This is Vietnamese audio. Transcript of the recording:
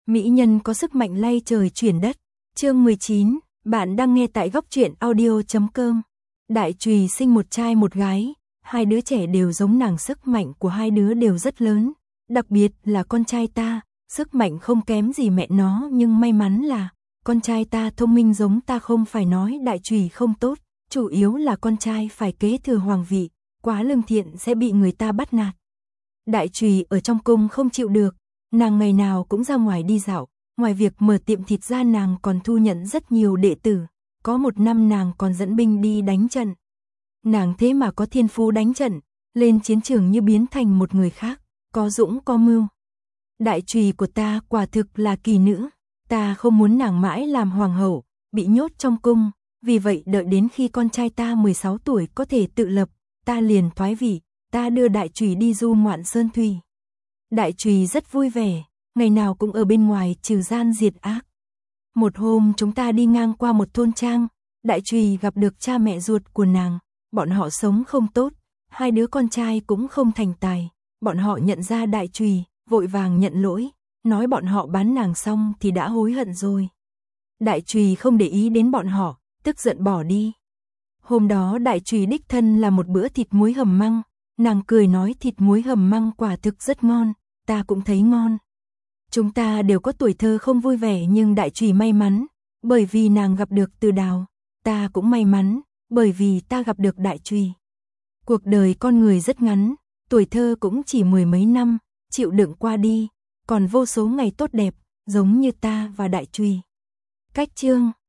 Mỹ nhân có sức mạnh lay trời chuyển đất. Chương 19, bạn đang nghe tại góc truyện audio.com. Đại Trùy sinh một trai một gái, hai đứa trẻ đều giống nàng, sức mạnh của hai đứa đều rất lớn, đặc biệt là con trai ta, sức mạnh không kém gì mẹ nó, nhưng may mắn là con trai ta thông minh giống ta, không phải nói Đại Trùy không tốt, chủ yếu là con trai phải kế thừa hoàng vị, quá lương thiện sẽ bị người ta bắt nạt. Đại Trùy ở trong cung không chịu được, nàng ngày nào cũng ra ngoài đi dạo, ngoài việc mở tiệm thịt ra nàng còn thu nhận rất nhiều đệ tử, có một năm nàng còn dẫn binh đi đánh trận. Nàng thế mà có thiên phú đánh trận, lên chiến trường như biến thành một người khác, có dũng có mưu. Đại Trùy của ta quả thực là kỳ nữ, ta không muốn nàng mãi làm hoàng hậu, bị nhốt trong cung, vì vậy đợi đến khi con trai ta 16 tuổi có thể tự lập, ta liền thoái vị, ta đưa Đại Trùy đi du ngoạn sơn thủy. Đại Trùy rất vui vẻ, ngày nào cũng ở bên ngoài trừ gian diệt ác. Một hôm chúng ta đi ngang qua một thôn trang, Đại Trùy gặp được cha mẹ ruột của nàng, bọn họ sống không tốt, hai đứa con trai cũng không thành tài, bọn họ nhận ra Đại Trùy, vội vàng nhận lỗi, nói bọn họ bán nàng xong thì đã hối hận rồi. Đại Trùy không để ý đến bọn họ, tức giận bỏ đi. Hôm đó Đại Trùy đích thân là một bữa thịt muối hầm măng, nàng cười nói thịt muối hầm măng quả thực rất ngon, ta cũng thấy ngon. Chúng ta đều có tuổi thơ không vui vẻ, nhưng Đại Trùy may mắn, bởi vì nàng gặp được Từ Đào, ta cũng may mắn, bởi vì ta gặp được Đại Trùy. Cuộc đời con người rất ngắn, tuổi thơ cũng chỉ mười mấy năm, chịu đựng qua đi, còn vô số ngày tốt đẹp, giống như ta và Đại Trùy. Cách chương